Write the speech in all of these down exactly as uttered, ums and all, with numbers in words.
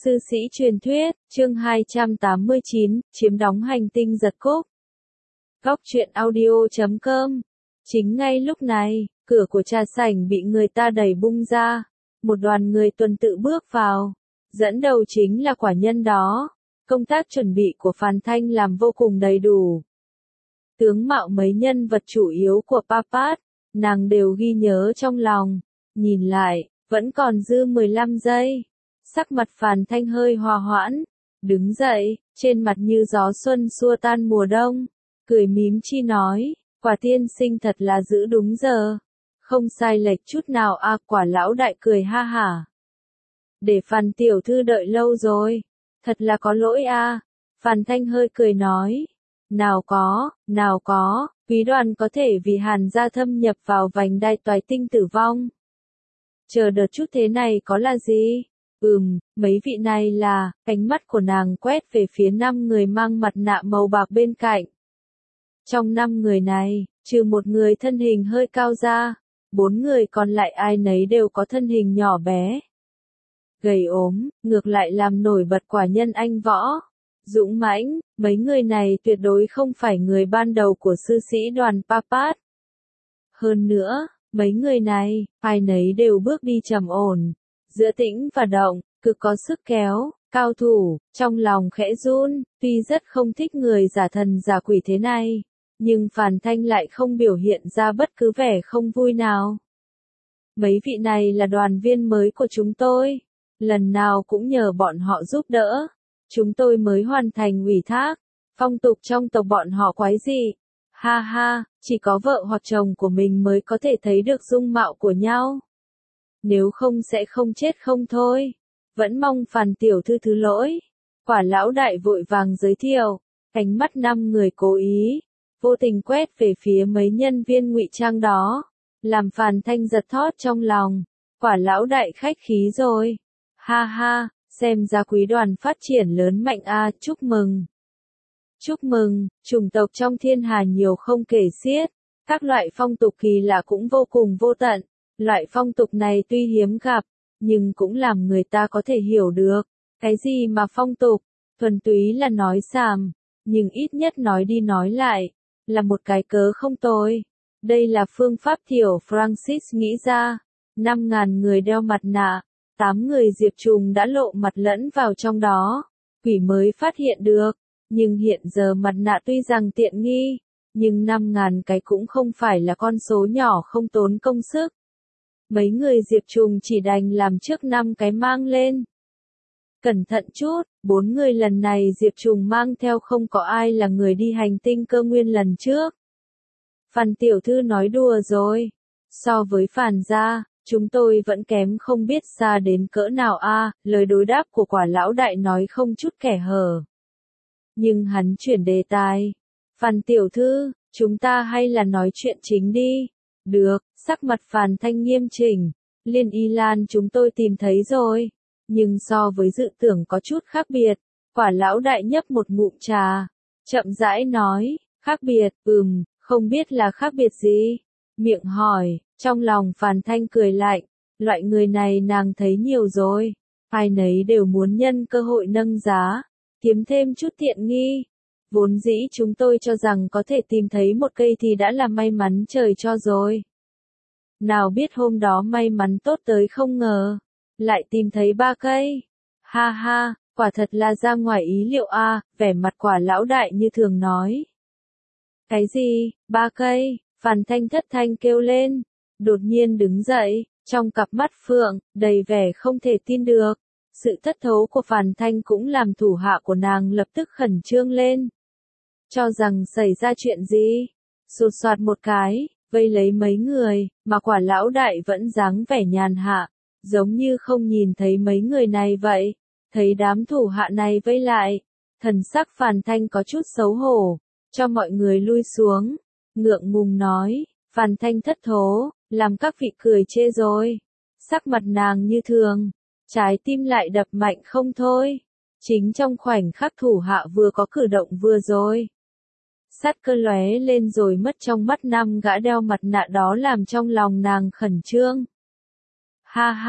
Sư sĩ truyền thuyết, chương hai trăm tám mươi chín, chiếm đóng hành tinh giật cúc. Góc truyện audio chấm com. Chính ngay lúc này, cửa của trà sảnh bị người ta đẩy bung ra. Một đoàn người tuần tự bước vào. Dẫn đầu chính là quả nhân đó. Công tác chuẩn bị của Phàn Thanh làm vô cùng đầy đủ. Tướng mạo mấy nhân vật chủ yếu của Papat, nàng đều ghi nhớ trong lòng. Nhìn lại, vẫn còn dư mười lăm giây. Sắc mặt Phàn Thanh hơi hòa hoãn, đứng dậy, trên mặt như gió xuân xua tan mùa đông, cười mím chi nói, quả tiên sinh thật là giữ đúng giờ, không sai lệch chút nào à. Quả lão đại cười ha hả. Để Phàn tiểu thư đợi lâu rồi, thật là có lỗi à. Phàn Thanh hơi cười nói, nào có, nào có, quý đoàn có thể vì Hàn gia thâm nhập vào vành đai toái tinh tử vong. Chờ đợt chút thế này có là gì? Ừm, mấy vị này là, ánh mắt của nàng quét về phía năm người mang mặt nạ màu bạc bên cạnh. Trong năm người này, trừ một người thân hình hơi cao ra, bốn người còn lại ai nấy đều có thân hình nhỏ bé. Gầy ốm, ngược lại làm nổi bật quả nhân anh võ. Dũng mãnh, mấy người này tuyệt đối không phải người ban đầu của sư sĩ đoàn Papat. Hơn nữa, mấy người này, ai nấy đều bước đi trầm ổn. Giữa tĩnh và động, cực có sức kéo, cao thủ, trong lòng khẽ run, tuy rất không thích người giả thần giả quỷ thế này, nhưng Phàn Thanh lại không biểu hiện ra bất cứ vẻ không vui nào. Mấy vị này là đoàn viên mới của chúng tôi, lần nào cũng nhờ bọn họ giúp đỡ, chúng tôi mới hoàn thành ủy thác, phong tục trong tộc bọn họ quái dị. Ha ha, chỉ có vợ hoặc chồng của mình mới có thể thấy được dung mạo của nhau. Nếu không sẽ không chết không thôi. Vẫn mong Phàn tiểu thư thứ lỗi. Quả lão đại vội vàng giới thiệu. Ánh mắt năm người cố ý. Vô tình quét về phía mấy nhân viên ngụy trang đó. Làm Phàn Thanh giật thót trong lòng. Quả lão đại khách khí rồi. Ha ha, xem ra quý đoàn phát triển lớn mạnh a, à, chúc mừng. Chúc mừng, chủng tộc trong thiên hà nhiều không kể xiết. Các loại phong tục kỳ lạ cũng vô cùng vô tận. Loại phong tục này tuy hiếm gặp, nhưng cũng làm người ta có thể hiểu được. Cái gì mà phong tục, thuần túy là nói xàm, nhưng ít nhất nói đi nói lại, là một cái cớ không tồi. Đây là phương pháp tiểu Francis nghĩ ra. Năm ngàn người đeo mặt nạ, tám người diệp trùng đã lộ mặt lẫn vào trong đó. Quỷ mới phát hiện được, nhưng hiện giờ mặt nạ tuy rằng tiện nghi, nhưng năm ngàn cái cũng không phải là con số nhỏ không tốn công sức. Mấy người diệp trùng chỉ đành làm trước năm cái mang lên. Cẩn thận chút, bốn người lần này diệp trùng mang theo không có ai là người đi hành tinh cơ nguyên lần trước. Phàn tiểu thư nói đùa rồi. So với Phàn gia, chúng tôi vẫn kém không biết xa đến cỡ nào a. À, lời đối đáp của quả lão đại nói không chút kẻ hở. Nhưng hắn chuyển đề tài. Phàn tiểu thư, chúng ta hay là nói chuyện chính đi. Được, sắc mặt Phàn Thanh nghiêm chỉnh. Liên Y Lan chúng tôi tìm thấy rồi. Nhưng so với dự tưởng có chút khác biệt. Quả lão đại nhấp một ngụm trà. Chậm rãi nói, khác biệt, ừm, không biết là khác biệt gì. Miệng hỏi, trong lòng Phàn Thanh cười lạnh. Loại người này nàng thấy nhiều rồi. Ai nấy đều muốn nhân cơ hội nâng giá. Kiếm thêm chút tiện nghi. Vốn dĩ chúng tôi cho rằng có thể tìm thấy một cây thì đã là may mắn trời cho rồi. Nào biết hôm đó may mắn tốt tới không ngờ. Lại tìm thấy ba cây. Ha ha, quả thật là ra ngoài ý liệu a. À, vẻ mặt quả lão đại như thường nói. Cái gì, ba cây? Phàn Thanh thất thanh kêu lên. Đột nhiên đứng dậy, trong cặp mắt phượng, đầy vẻ không thể tin được. Sự thất thố của Phàn Thanh cũng làm thủ hạ của nàng lập tức khẩn trương lên. Cho rằng xảy ra chuyện gì? Sột soạt một cái, vây lấy mấy người, mà quả lão đại vẫn dáng vẻ nhàn hạ, giống như không nhìn thấy mấy người này vậy. Thấy đám thủ hạ này vây lại, thần sắc Phàn Thanh có chút xấu hổ, cho mọi người lui xuống, ngượng ngùng nói, Phàn Thanh thất thố, làm các vị cười chê rồi. Sắc mặt nàng như thường, trái tim lại đập mạnh không thôi. Chính trong khoảnh khắc thủ hạ vừa có cử động vừa rồi. Sát cơ lóe lên rồi mất trong mắt năm gã đeo mặt nạ đó làm trong lòng nàng khẩn trương. Ha ha,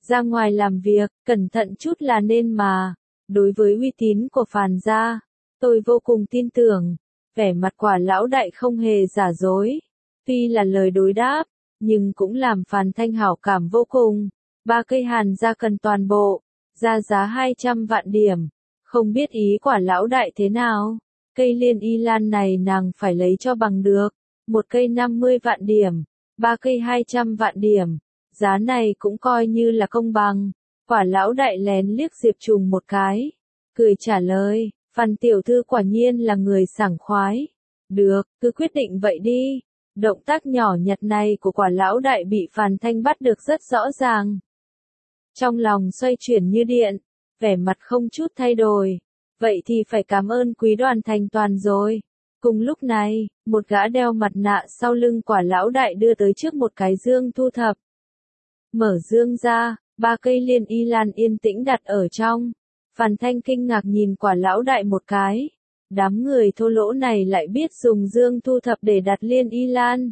ra ngoài làm việc, cẩn thận chút là nên mà. Đối với uy tín của Phàn gia, tôi vô cùng tin tưởng. Vẻ mặt Quả lão đại không hề giả dối. Tuy là lời đối đáp, nhưng cũng làm Phàn Thanh hảo cảm vô cùng. Ba cây Hàn gia cần toàn bộ, ra giá hai trăm vạn điểm. Không biết ý Quả lão đại thế nào? Cây liên y lan này nàng phải lấy cho bằng được. Một cây năm mươi vạn điểm, ba cây hai trăm vạn điểm. Giá này cũng coi như là công bằng. Quả lão đại lén liếc Diệp Trùng một cái. Cười trả lời, Phan tiểu thư quả nhiên là người sảng khoái. Được, cứ quyết định vậy đi. Động tác nhỏ nhặt này của Quả lão đại bị Phàn Thanh bắt được rất rõ ràng. Trong lòng xoay chuyển như điện, vẻ mặt không chút thay đổi. Vậy thì phải cảm ơn quý Đoàn thành toàn rồi. Cùng lúc này, một gã đeo mặt nạ sau lưng Quả lão đại đưa tới trước một cái dương thu thập. Mở dương ra, ba cây liên y lan yên tĩnh đặt ở trong. Phàn Thanh kinh ngạc nhìn Quả lão đại một cái. Đám người thô lỗ này lại biết dùng dương thu thập để đặt liên y lan.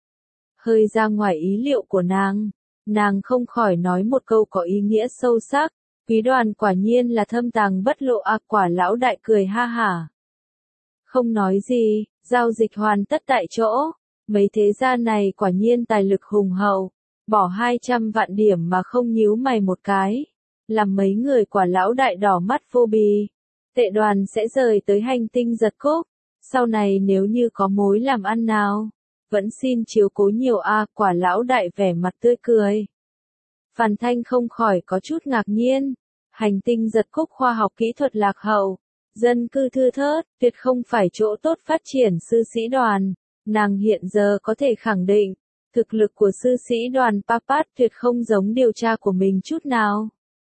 Hơi ra ngoài ý liệu của nàng. Nàng không khỏi nói một câu có ý nghĩa sâu sắc. Quý Đoàn quả nhiên là thâm tàng bất lộ à. Quả lão đại cười ha hả. Không nói gì, giao dịch hoàn tất tại chỗ. Mấy thế gia này quả nhiên tài lực hùng hậu. Bỏ hai trăm vạn điểm mà không nhíu mày một cái. Làm mấy người Quả lão đại đỏ mắt vô bì. Tệ Đoàn sẽ rời tới hành tinh giật cốc. Sau này nếu như có mối làm ăn nào, vẫn xin chiếu cố nhiều a. À. Quả lão đại vẻ mặt tươi cười. Phàn Thanh không khỏi có chút ngạc nhiên. Hành tinh giật cốc khoa học kỹ thuật lạc hậu, dân cư thưa thớt, tuyệt không phải chỗ tốt phát triển sư sĩ Đoàn. Nàng hiện giờ có thể khẳng định, thực lực của sư sĩ Đoàn Papat tuyệt không giống điều tra của mình chút nào.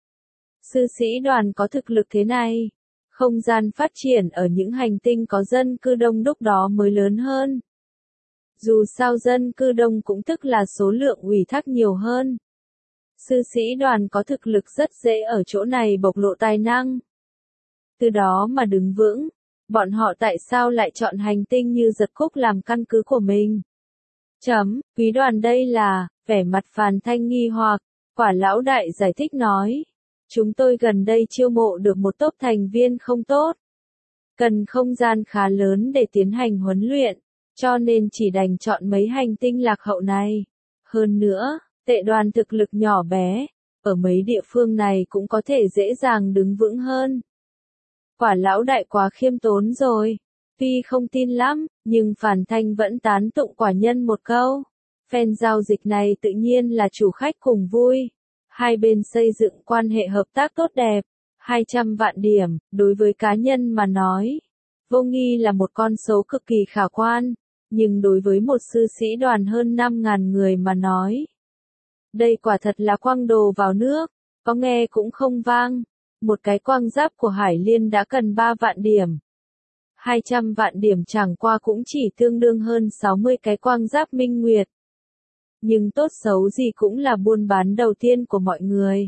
Sư sĩ Đoàn có thực lực thế này, không gian phát triển ở những hành tinh có dân cư đông đúc đó mới lớn hơn. Dù sao dân cư đông cũng tức là số lượng ủy thác nhiều hơn. Sư sĩ Đoàn có thực lực rất dễ ở chỗ này bộc lộ tài năng. Từ đó mà đứng vững, bọn họ tại sao lại chọn hành tinh như giật cốc làm căn cứ của mình? Chấm, Quý Đoàn đây là, vẻ mặt Phàn Thanh nghi hoặc, Quả lão đại giải thích nói. Chúng tôi gần đây chiêu mộ được một tốp thành viên không tốt. Cần không gian khá lớn để tiến hành huấn luyện, cho nên chỉ đành chọn mấy hành tinh lạc hậu này. Hơn nữa, Tệ Đoàn thực lực nhỏ bé, ở mấy địa phương này cũng có thể dễ dàng đứng vững hơn. Quả lão đại quá khiêm tốn rồi. Tuy không tin lắm, nhưng Phàn Thanh vẫn tán tụng quả nhân một câu. Phen giao dịch này tự nhiên là chủ khách cùng vui. Hai bên xây dựng quan hệ hợp tác tốt đẹp. hai trăm vạn điểm, đối với cá nhân mà nói. Vô nghi là một con số cực kỳ khả quan. Nhưng đối với một sư sĩ đoàn hơn năm ngàn người mà nói. Đây quả thật là quăng đồ vào nước. Có nghe cũng không vang. Một cái quang giáp của Hải Liên đã cần ba vạn điểm. hai trăm vạn điểm chẳng qua cũng chỉ tương đương hơn sáu mươi cái quang giáp minh nguyệt. Nhưng tốt xấu gì cũng là buôn bán đầu tiên của mọi người.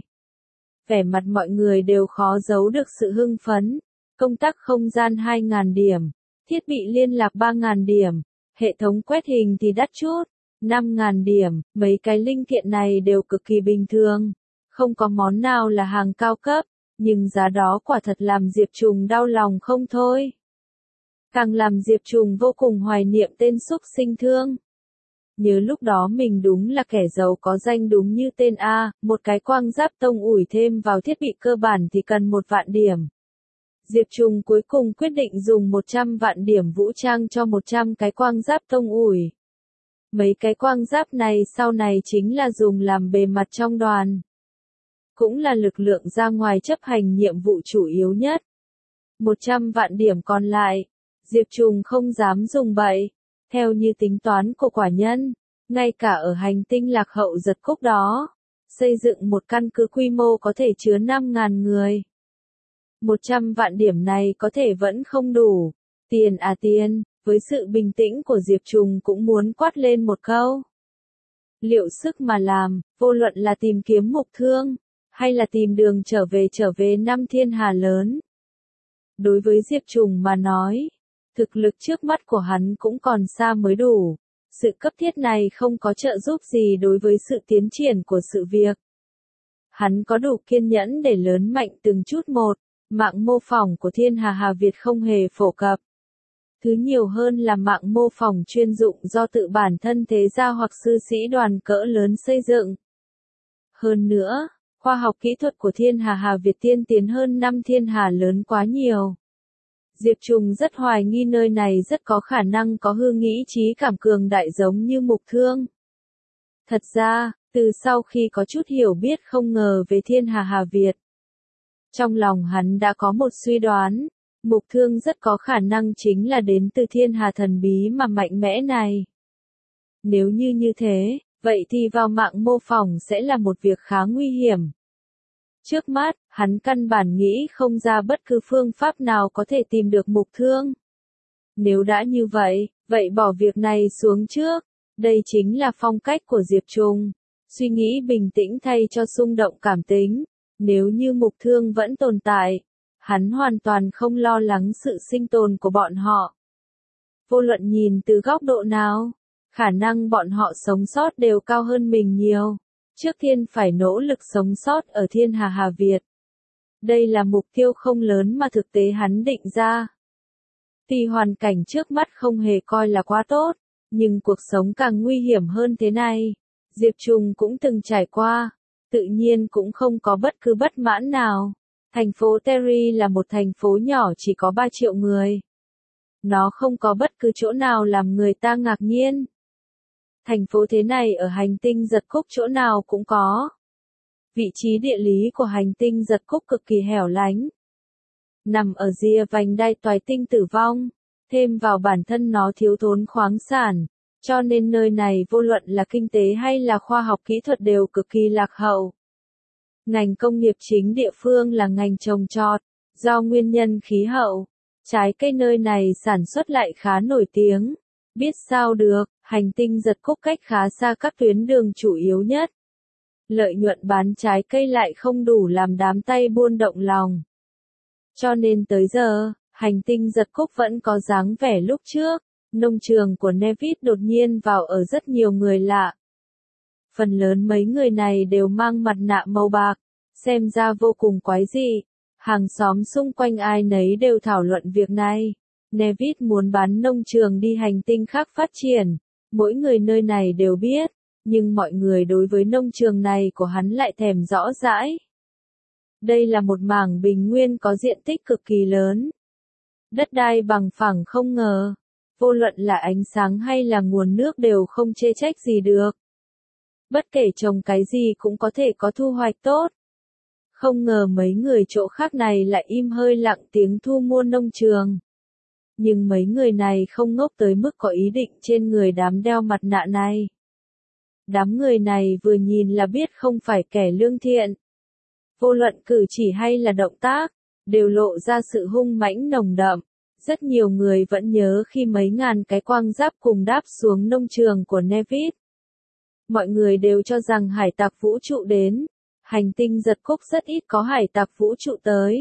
Vẻ mặt mọi người đều khó giấu được sự hưng phấn. Công tắc không gian hai nghìn điểm. Thiết bị liên lạc ba nghìn điểm. Hệ thống quét hình thì đắt chút. năm nghìn điểm. Mấy cái linh kiện này đều cực kỳ bình thường. Không có món nào là hàng cao cấp. Nhưng giá đó quả thật làm Diệp Trùng đau lòng không thôi. Càng làm Diệp Trùng vô cùng hoài niệm tên xúc sinh thương. Nhớ lúc đó mình đúng là kẻ giàu có danh đúng như tên A, một cái quang giáp tông ủi thêm vào thiết bị cơ bản thì cần một vạn điểm. Diệp Trùng cuối cùng quyết định dùng một trăm vạn điểm vũ trang cho một trăm cái quang giáp tông ủi. Mấy cái quang giáp này sau này chính là dùng làm bề mặt trong đoàn. Cũng là lực lượng ra ngoài chấp hành nhiệm vụ chủ yếu nhất. một trăm vạn điểm còn lại, Diệp Trùng không dám dùng bậy. Theo như tính toán của quả nhân, ngay cả ở hành tinh lạc hậu giật cốc đó, xây dựng một căn cứ quy mô có thể chứa năm nghìn người. một trăm vạn điểm này có thể vẫn không đủ. Tiền à tiền, với sự bình tĩnh của Diệp Trùng cũng muốn quát lên một câu. Liệu sức mà làm, vô luận là tìm kiếm mục thương, hay là tìm đường trở về trở về năm thiên hà lớn. Đối với Diệp Trùng mà nói, thực lực trước mắt của hắn cũng còn xa mới đủ. Sự cấp thiết này không có trợ giúp gì đối với sự tiến triển của sự việc. Hắn có đủ kiên nhẫn để lớn mạnh từng chút một, mạng mô phỏng của Thiên Hà Hà Việt không hề phổ cập. Thứ nhiều hơn là mạng mô phỏng chuyên dụng do tự bản thân thế gia hoặc sư sĩ đoàn cỡ lớn xây dựng. Hơn nữa, khoa học kỹ thuật của Thiên Hà Hà Việt tiên tiến hơn năm thiên hà lớn quá nhiều. Diệp Trùng rất hoài nghi nơi này rất có khả năng có hư nghĩ trí cảm cường đại giống như Mục Thương. Thật ra, từ sau khi có chút hiểu biết không ngờ về Thiên Hà Hà Việt, trong lòng hắn đã có một suy đoán, Mục Thương rất có khả năng chính là đến từ Thiên Hà thần bí mà mạnh mẽ này. Nếu như như thế, vậy thì vào mạng mô phỏng sẽ là một việc khá nguy hiểm. Trước mắt, hắn căn bản nghĩ không ra bất cứ phương pháp nào có thể tìm được Mục Thương. Nếu đã như vậy, vậy bỏ việc này xuống trước. Đây chính là phong cách của Diệp Trùng. Suy nghĩ bình tĩnh thay cho xung động cảm tính. Nếu như Mục Thương vẫn tồn tại, hắn hoàn toàn không lo lắng sự sinh tồn của bọn họ. Vô luận nhìn từ góc độ nào, khả năng bọn họ sống sót đều cao hơn mình nhiều. Trước tiên phải nỗ lực sống sót ở Thiên Hà Hà Việt. Đây là mục tiêu không lớn mà thực tế hắn định ra. Tuy hoàn cảnh trước mắt không hề coi là quá tốt, nhưng cuộc sống càng nguy hiểm hơn thế này. Diệp Trùng cũng từng trải qua, tự nhiên cũng không có bất cứ bất mãn nào. Thành phố Terry là một thành phố nhỏ chỉ có ba triệu người. Nó không có bất cứ chỗ nào làm người ta ngạc nhiên. Thành phố thế này ở hành tinh Giật Cúc chỗ nào cũng có. Vị trí địa lý của hành tinh Giật Cúc cực kỳ hẻo lánh. Nằm ở rìa vành đai toái tinh tử vong, thêm vào bản thân nó thiếu thốn khoáng sản, cho nên nơi này vô luận là kinh tế hay là khoa học kỹ thuật đều cực kỳ lạc hậu. Ngành công nghiệp chính địa phương là ngành trồng trọt, do nguyên nhân khí hậu, trái cây nơi này sản xuất lại khá nổi tiếng. Biết sao được, hành tinh Giật Cúc cách khá xa các tuyến đường chủ yếu nhất. Lợi nhuận bán trái cây lại không đủ làm đám tay buôn động lòng. Cho nên tới giờ, hành tinh Giật Cúc vẫn có dáng vẻ lúc trước. Nông trường của Nevis đột nhiên vào ở rất nhiều người lạ. Phần lớn mấy người này đều mang mặt nạ màu bạc, xem ra vô cùng quái dị. Hàng xóm xung quanh ai nấy đều thảo luận việc này. Nevis muốn bán nông trường đi hành tinh khác phát triển. Mỗi người nơi này đều biết, nhưng mọi người đối với nông trường này của hắn lại thèm rõ rãi. Đây là một mảng bình nguyên có diện tích cực kỳ lớn. Đất đai bằng phẳng không ngờ. Vô luận là ánh sáng hay là nguồn nước đều không chê trách gì được. Bất kể trồng cái gì cũng có thể có thu hoạch tốt. Không ngờ mấy người chỗ khác này lại im hơi lặng tiếng thu mua nông trường. Nhưng mấy người này không ngốc tới mức có ý định trên người đám đeo mặt nạ này. Đám người này vừa nhìn là biết không phải kẻ lương thiện. Vô luận cử chỉ hay là động tác, đều lộ ra sự hung mãnh nồng đậm. Rất nhiều người vẫn nhớ khi mấy ngàn cái quang giáp cùng đáp xuống nông trường của Nevis. Mọi người đều cho rằng hải tặc vũ trụ đến. Hành tinh Giật Cúc rất ít có hải tặc vũ trụ tới.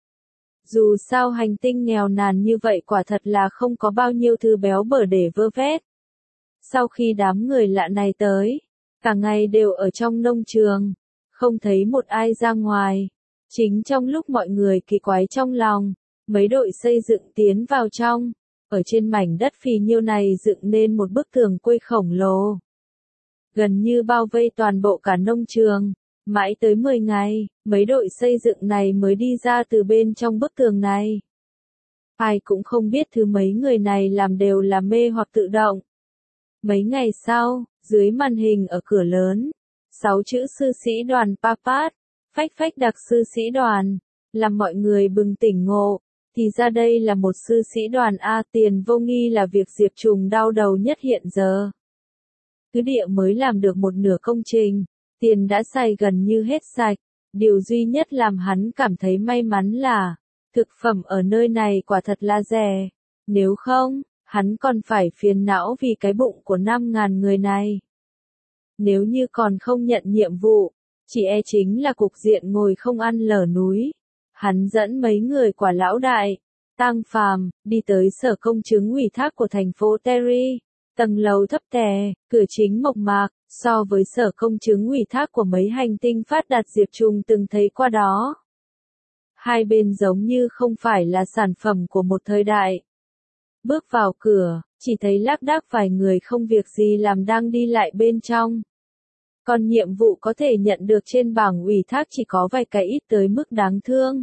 Dù sao hành tinh nghèo nàn như vậy quả thật là không có bao nhiêu thứ béo bở để vơ vét. Sau khi đám người lạ này tới, cả ngày đều ở trong nông trường, không thấy một ai ra ngoài. Chính trong lúc mọi người kỳ quái trong lòng, mấy đội xây dựng tiến vào trong, ở trên mảnh đất phì nhiêu này dựng nên một bức tường quây khổng lồ. Gần như bao vây toàn bộ cả nông trường, mãi tới mười ngày, mấy đội xây dựng này mới đi ra từ bên trong bức tường này. Ai cũng không biết thứ mấy người này làm đều là mê hoặc tự động. Mấy ngày sau, dưới màn hình ở cửa lớn, sáu chữ sư sĩ đoàn Papat, phách phách đặc sư sĩ đoàn, làm mọi người bừng tỉnh ngộ. Thì ra đây là một sư sĩ đoàn A tiền vô nghi là việc Diệp Trùng đau đầu nhất hiện giờ. Cứ địa mới làm được một nửa công trình, tiền đã xài gần như hết sạch. Điều duy nhất làm hắn cảm thấy may mắn là, thực phẩm ở nơi này quả thật là rẻ. Nếu không, hắn còn phải phiền não vì cái bụng của năm ngàn người này. Nếu như còn không nhận nhiệm vụ, chỉ e chính là cục diện ngồi không ăn lở núi. Hắn dẫn mấy người quả lão đại, Tang Phàm, đi tới sở công chứng ủy thác của thành phố Terry. Tầng lầu thấp tè, cửa chính mộc mạc, so với sở công chứng ủy thác của mấy hành tinh phát đạt Diệp Trùng từng thấy qua đó. Hai bên giống như không phải là sản phẩm của một thời đại. Bước vào cửa, chỉ thấy lác đác vài người không việc gì làm đang đi lại bên trong. Còn nhiệm vụ có thể nhận được trên bảng ủy thác chỉ có vài cái ít tới mức đáng thương.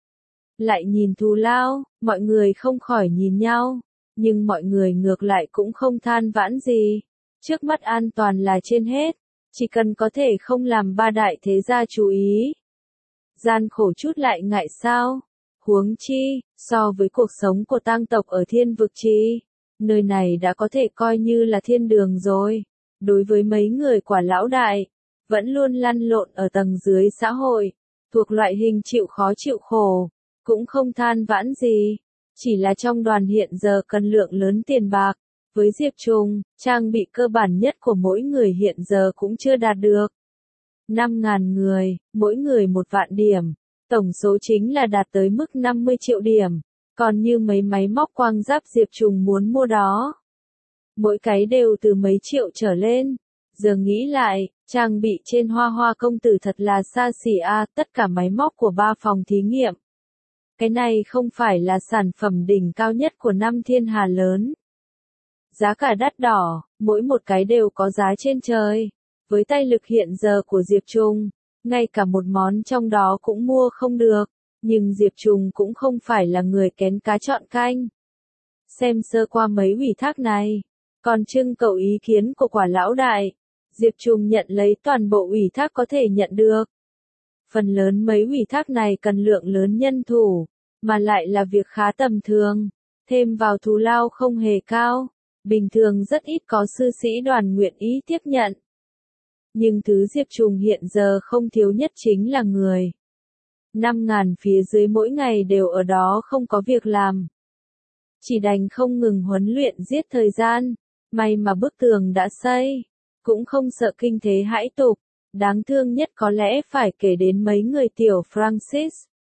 Lại nhìn thù lao, mọi người không khỏi nhìn nhau, nhưng mọi người ngược lại cũng không than vãn gì. Trước mắt an toàn là trên hết, chỉ cần có thể không làm ba đại thế gia chú ý. Gian khổ chút lại ngại sao? Huống chi, so với cuộc sống của tang tộc ở thiên vực chi, nơi này đã có thể coi như là thiên đường rồi. Đối với mấy người quả lão đại, vẫn luôn lăn lộn ở tầng dưới xã hội, thuộc loại hình chịu khó chịu khổ, cũng không than vãn gì. Chỉ là trong đoàn hiện giờ cần lượng lớn tiền bạc, với Diệp Trùng, trang bị cơ bản nhất của mỗi người hiện giờ cũng chưa đạt được. năm ngàn người, mỗi người một vạn điểm, tổng số chính là đạt tới mức năm mươi triệu điểm, còn như mấy máy móc quang giáp Diệp Trùng muốn mua đó. Mỗi cái đều từ mấy triệu trở lên, giờ nghĩ lại, trang bị trên Hoa Hoa công tử thật là xa xỉ a, tất cả máy móc của ba phòng thí nghiệm. Cái này không phải là sản phẩm đỉnh cao nhất của năm thiên hà lớn. Giá cả đắt đỏ, mỗi một cái đều có giá trên trời. Với tay lực hiện giờ của Diệp Trùng, ngay cả một món trong đó cũng mua không được. Nhưng Diệp Trùng cũng không phải là người kén cá chọn canh. Xem sơ qua mấy ủy thác này, còn trưng cầu ý kiến của quả lão đại. Diệp Trùng nhận lấy toàn bộ ủy thác có thể nhận được. Phần lớn mấy ủy thác này cần lượng lớn nhân thủ, mà lại là việc khá tầm thường, thêm vào thù lao không hề cao, bình thường rất ít có sư sĩ đoàn nguyện ý tiếp nhận. Nhưng thứ Diệp Trùng hiện giờ không thiếu nhất chính là người. Năm ngàn phía dưới mỗi ngày đều ở đó không có việc làm. Chỉ đành không ngừng huấn luyện giết thời gian, may mà bức tường đã xây, cũng không sợ kinh thế hãi tục. Đáng thương nhất có lẽ phải kể đến mấy người tiểu Francis.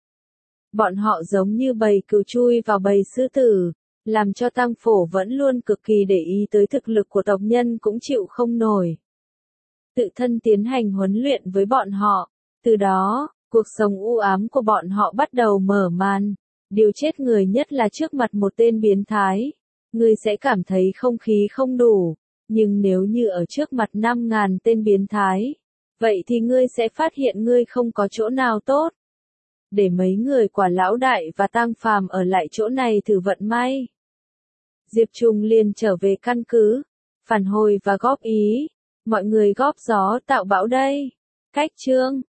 Bọn họ giống như bầy cừu chui vào bầy sư tử, làm cho Tăng Phổ vẫn luôn cực kỳ để ý tới thực lực của tộc nhân cũng chịu không nổi. Tự thân tiến hành huấn luyện với bọn họ, từ đó, cuộc sống u ám của bọn họ bắt đầu mở màn. Điều chết người nhất là trước mặt một tên biến thái, người sẽ cảm thấy không khí không đủ, nhưng nếu như ở trước mặt năm ngàn tên biến thái, vậy thì ngươi sẽ phát hiện ngươi không có chỗ nào tốt. Để mấy người quả lão đại và tang phàm ở lại chỗ này thử vận may. Diệp Trùng liền trở về căn cứ, phản hồi và góp ý. Mọi người góp gió tạo bão đây. Cách chương